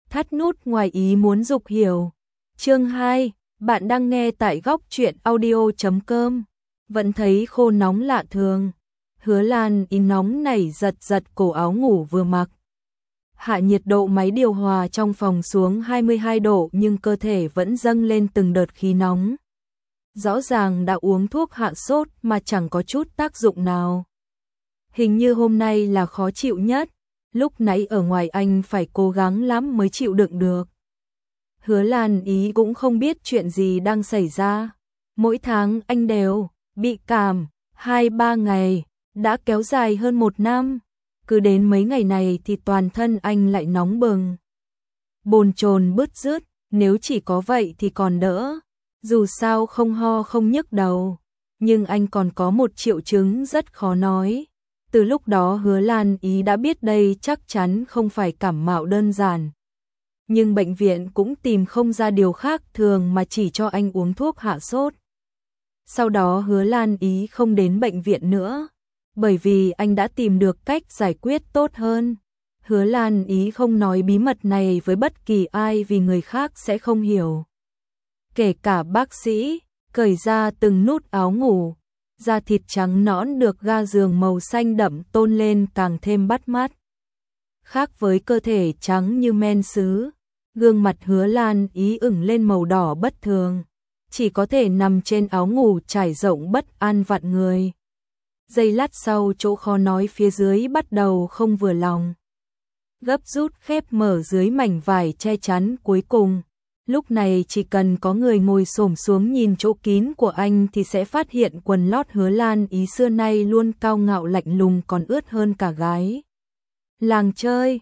Thắt nút ngoài ý muốn dục hiểu. Chương 2, bạn đang nghe tại góc truyện audio.com. Vẫn thấy khô nóng lạ thường. Hứa Lan Ý nóng nảy giật giật cổ áo ngủ vừa mặc. Hạ nhiệt độ máy điều hòa trong phòng xuống 22 độ nhưng cơ thể vẫn dâng lên từng đợt khí nóng. Rõ ràng đã uống thuốc hạ sốt mà chẳng có chút tác dụng nào. Hình như hôm nay là khó chịu nhất, lúc nãy ở ngoài anh phải cố gắng lắm mới chịu đựng được. Hứa Lan Ý cũng không biết chuyện gì đang xảy ra. Mỗi tháng anh đều bị cảm 2-3 ngày, đã kéo dài hơn 1 năm. Cứ đến mấy ngày này thì toàn thân anh lại nóng bừng, bồn chồn bứt rứt. Nếu chỉ có vậy thì còn đỡ, dù sao không ho không nhức đầu. Nhưng anh còn có một triệu chứng rất khó nói. Từ lúc đó Hứa Lan Ý đã biết đây chắc chắn không phải cảm mạo đơn giản. Nhưng bệnh viện cũng tìm không ra điều khác thường mà chỉ cho anh uống thuốc hạ sốt. Sau đó Hứa Lan Ý không đến bệnh viện nữa, bởi vì anh đã tìm được cách giải quyết tốt hơn. Hứa Lan Ý không nói bí mật này với bất kỳ ai vì người khác sẽ không hiểu. Kể cả bác sĩ, cởi ra từng nút áo ngủ, da thịt trắng nõn được ga giường màu xanh đậm tôn lên càng thêm bắt mắt. Khác với cơ thể trắng như men sứ, gương mặt Hứa Lan Ý ửng lên màu đỏ bất thường, chỉ có thể nằm trên áo ngủ trải rộng bất an vặn người. Giây lát sau chỗ khó nói phía dưới bắt đầu không vừa lòng. Gấp rút khép mở dưới mảnh vải che chắn cuối cùng. Lúc này chỉ cần có người ngồi xổm xuống nhìn chỗ kín của anh thì sẽ phát hiện quần lót Hứa Lan Ý xưa nay luôn cao ngạo lạnh lùng còn ướt hơn cả gái làng chơi.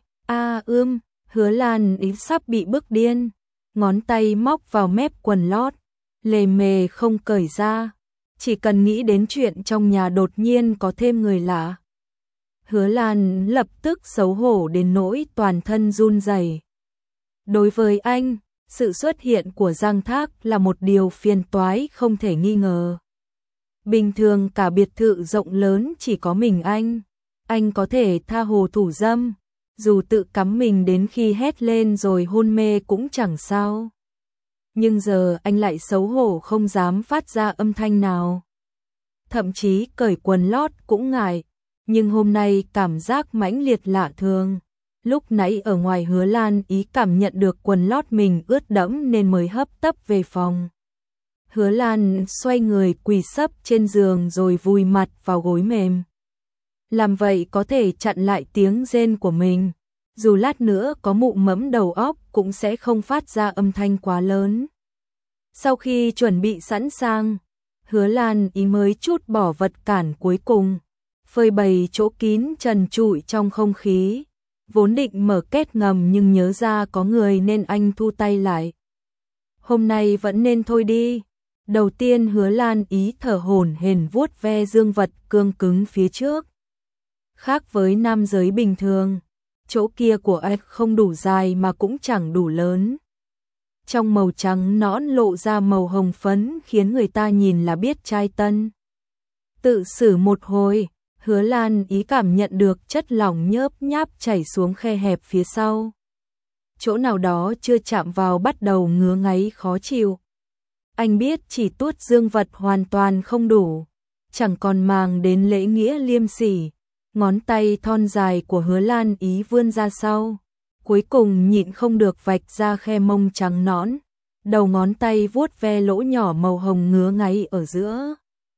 Hứa Lan Ý sắp bị bức điên, ngón tay móc vào mép quần lót, lề mề không cởi ra. Chỉ cần nghĩ đến chuyện trong nhà đột nhiên có thêm người lạ, Hứa Lan lập tức xấu hổ đến nỗi toàn thân run rẩy. Đối với anh, sự xuất hiện của Giang Thác là một điều phiền toái không thể nghi ngờ. Bình thường cả biệt thự rộng lớn chỉ có mình anh có thể tha hồ thủ dâm, dù tự cắm mình đến khi hét lên rồi hôn mê cũng chẳng sao. Nhưng giờ anh lại xấu hổ không dám phát ra âm thanh nào. Thậm chí cởi quần lót cũng ngại, nhưng hôm nay cảm giác mãnh liệt lạ thường. Lúc nãy ở ngoài Hứa Lan Ý cảm nhận được quần lót mình ướt đẫm nên mới hấp tấp về phòng. Hứa Lan xoay người quỳ sấp trên giường rồi vùi mặt vào gối mềm. Làm vậy có thể chặn lại tiếng rên của mình, dù lát nữa có mụ mẫm đầu óc cũng sẽ không phát ra âm thanh quá lớn. Sau khi chuẩn bị sẵn sàng, Hứa Lan Ý mới trút bỏ vật cản cuối cùng, phơi bày chỗ kín trần trụi trong không khí. Vốn định mở két ngầm nhưng nhớ ra có người nên anh thu tay lại. Hôm nay vẫn nên thôi đi. Đầu tiên Hứa Lan Ý thở hổn hển vuốt ve dương vật cương cứng phía trước. Khác với nam giới bình thường, chỗ kia của anh không đủ dài mà cũng chẳng đủ lớn. Trong màu trắng nõn lộ ra màu hồng phấn khiến người ta nhìn là biết trai tân. Tự xử một hồi, Hứa Lan Ý cảm nhận được chất lỏng nhớp nháp chảy xuống khe hẹp phía sau. Chỗ nào đó chưa chạm vào bắt đầu ngứa ngáy khó chịu. Anh biết chỉ tuốt dương vật hoàn toàn không đủ, chẳng còn màng đến lễ nghĩa liêm sỉ. Ngón tay thon dài của Hứa Lan Ý vươn ra sau, cuối cùng nhịn không được vạch ra khe mông trắng nõn. Đầu ngón tay vuốt ve lỗ nhỏ màu hồng ngứa ngáy ở giữa.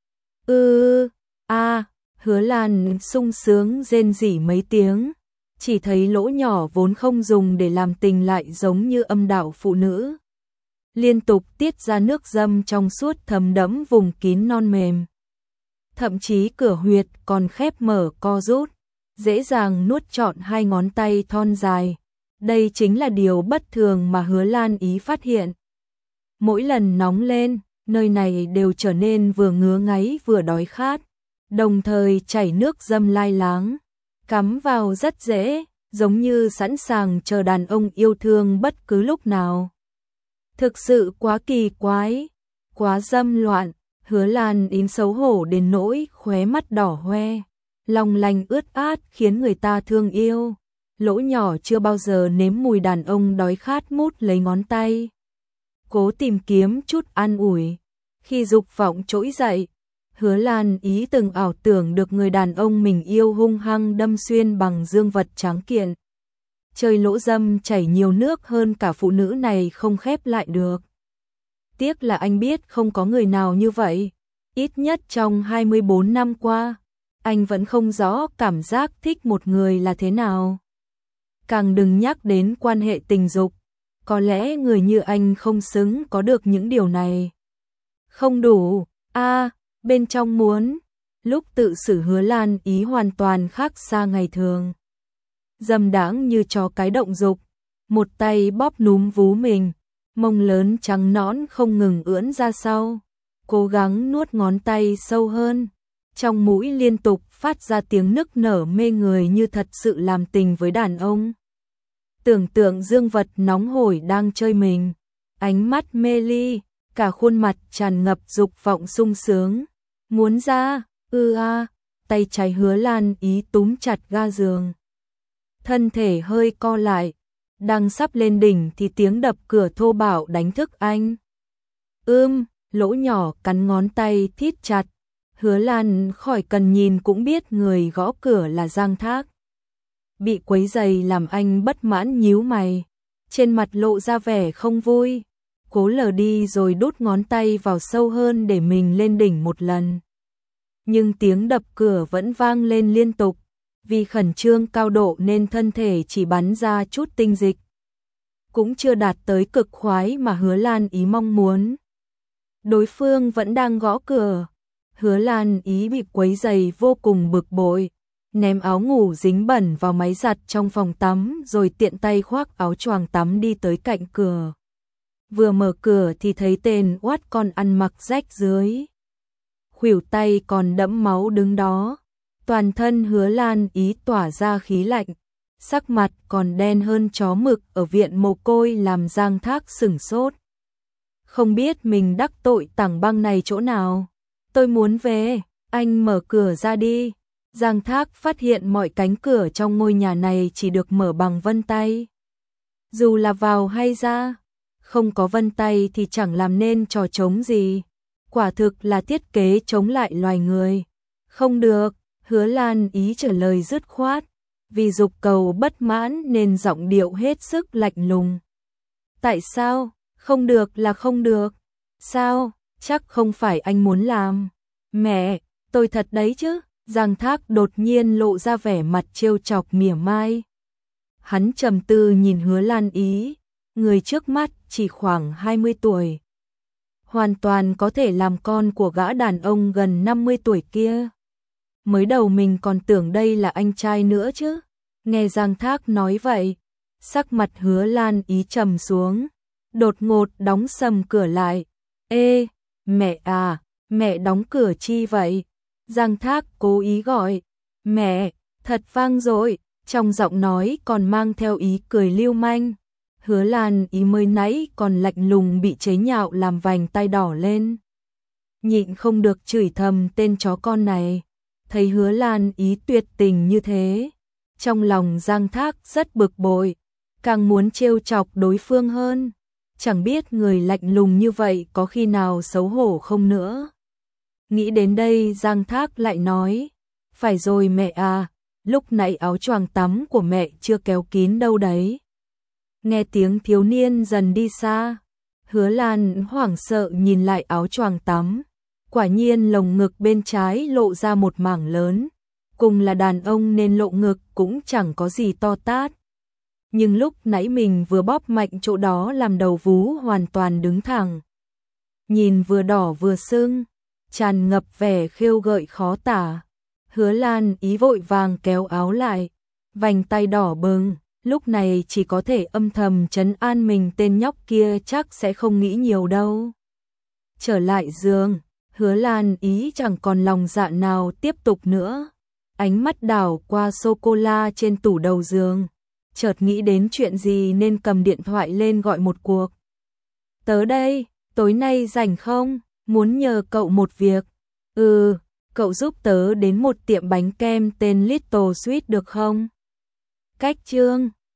Hứa Lan sung sướng rên rỉ mấy tiếng, chỉ thấy lỗ nhỏ vốn không dùng để làm tình lại giống như âm đạo phụ nữ. Liên tục tiết ra nước dâm trong suốt thấm đẫm vùng kín non mềm. Thậm chí cửa huyệt còn khép mở co rút, dễ dàng nuốt trọn hai ngón tay thon dài. Đây chính là điều bất thường mà Hứa Lan Ý phát hiện. Mỗi lần nóng lên, nơi này đều trở nên vừa ngứa ngáy vừa đói khát. Đồng thời chảy nước dâm lai láng, cắm vào rất dễ, giống như sẵn sàng chờ đàn ông yêu thương bất cứ lúc nào. Thực sự quá kỳ quái, quá dâm loạn. Hứa Lan Ý xấu hổ đến nỗi khóe mắt đỏ hoe, long lanh ướt át khiến người ta thương yêu. Lỗ nhỏ chưa bao giờ nếm mùi đàn ông đói khát mút lấy ngón tay. Cố tìm kiếm chút an ủi. Khi dục vọng trỗi dậy, Hứa Lan Ý từng ảo tưởng được người đàn ông mình yêu hung hăng đâm xuyên bằng dương vật tráng kiện. Chơi lỗ dâm chảy nhiều nước hơn cả phụ nữ này không khép lại được. Tiếc là anh biết không có người nào như vậy. Ít nhất trong 24 năm qua, anh vẫn không rõ cảm giác thích một người là thế nào. Càng đừng nhắc đến quan hệ tình dục. Có lẽ người như anh không xứng có được những điều này. Không đủ, bên trong muốn. Lúc tự xử Hứa Lan Ý hoàn toàn khác xa ngày thường. Dâm đãng như chó cái động dục, một tay bóp núm vú mình, mông lớn trắng nõn không ngừng ưỡn ra sau, cố gắng nuốt ngón tay sâu hơn, trong mũi liên tục phát ra tiếng nức nở mê người như thật sự làm tình với đàn ông. Tưởng tượng dương vật nóng hổi đang chơi mình, ánh mắt mê ly, cả khuôn mặt tràn ngập dục vọng sung sướng, muốn ra, tay trái Hứa Lan Ý túm chặt ga giường. Thân thể hơi co lại, đang sắp lên đỉnh thì tiếng đập cửa thô bạo đánh thức anh. Lỗ nhỏ cắn ngón tay thít chặt, Hứa Lan khỏi cần nhìn cũng biết người gõ cửa là Giang Thác. Bị quấy rầy làm anh bất mãn nhíu mày, trên mặt lộ ra vẻ không vui, cố lờ đi rồi đút ngón tay vào sâu hơn để mình lên đỉnh một lần. Nhưng tiếng đập cửa vẫn vang lên liên tục, vì khẩn trương cao độ nên thân thể chỉ bắn ra chút tinh dịch. Cũng chưa đạt tới cực khoái mà Hứa Lan Ý mong muốn. Đối phương vẫn đang gõ cửa. Hứa Lan Ý bị quấy rầy vô cùng bực bội, ném áo ngủ dính bẩn vào máy giặt trong phòng tắm rồi tiện tay khoác áo choàng tắm đi tới cạnh cửa. Vừa mở cửa thì thấy tên oát con ăn mặc rách dưới, khuỷu tay còn đẫm máu đứng đó. Toàn thân Hứa Lan Ý tỏa ra khí lạnh, sắc mặt còn đen hơn chó mực ở viện mồ côi làm Giang Thác sửng sốt. Không biết mình đắc tội tảng băng này chỗ nào. Tôi muốn về, anh mở cửa ra đi. Giang Thác phát hiện mọi cánh cửa trong ngôi nhà này chỉ được mở bằng vân tay. Dù là vào hay ra, không có vân tay thì chẳng làm nên trò trống gì. Quả thực là thiết kế chống lại loài người. Không được. Hứa Lan Ý trả lời dứt khoát, vì dục cầu bất mãn nên giọng điệu hết sức lạnh lùng. Tại sao? Không được là không được. Sao? Chắc không phải anh muốn làm. Mẹ, tôi thật đấy chứ. Giang Thác đột nhiên lộ ra vẻ mặt trêu chọc mỉa mai. Hắn trầm tư nhìn Hứa Lan Ý, người trước mắt chỉ khoảng 20 tuổi. Hoàn toàn có thể làm con của gã đàn ông gần 50 tuổi kia. Mới đầu mình còn tưởng đây là anh trai nữa chứ. Nghe Giang Thác nói vậy, sắc mặt Hứa Lan Ý trầm xuống, đột ngột đóng sầm cửa lại. Ê, mẹ à, mẹ đóng cửa chi vậy? Giang Thác cố ý gọi. Mẹ, thật vang dội, trong giọng nói còn mang theo ý cười lưu manh. Hứa Lan Ý mới nãy còn lạnh lùng bị chế nhạo làm vành tay đỏ lên. Nhịn không được chửi thầm tên chó con này. Thấy Hứa Lan Ý tuyệt tình như thế, trong lòng Giang Thác rất bực bội, càng muốn trêu chọc đối phương hơn. Chẳng biết người lạnh lùng như vậy có khi nào xấu hổ không nữa. Nghĩ đến đây Giang Thác lại nói, phải rồi mẹ à, lúc nãy áo choàng tắm của mẹ chưa kéo kín đâu đấy. Nghe tiếng thiếu niên dần đi xa, Hứa Lan hoảng sợ nhìn lại áo choàng tắm. Quả nhiên lồng ngực bên trái lộ ra một mảng lớn, cùng là đàn ông nên lộ ngực cũng chẳng có gì to tát. Nhưng lúc nãy mình vừa bóp mạnh chỗ đó làm đầu vú hoàn toàn đứng thẳng. Nhìn vừa đỏ vừa sưng, tràn ngập vẻ khêu gợi khó tả. Hứa Lan Ý vội vàng kéo áo lại, vành tay đỏ bừng, lúc này chỉ có thể âm thầm trấn an mình tên nhóc kia chắc sẽ không nghĩ nhiều đâu. Trở lại giường. Hứa Lan Ý chẳng còn lòng dạ nào tiếp tục nữa. Ánh mắt đảo qua sô-cô-la trên tủ đầu giường. Chợt nghĩ đến chuyện gì nên cầm điện thoại lên gọi một cuộc. Tớ đây, tối nay rảnh không? Muốn nhờ cậu một việc. Cậu giúp tớ đến một tiệm bánh kem tên Little Sweet được không? Cách chương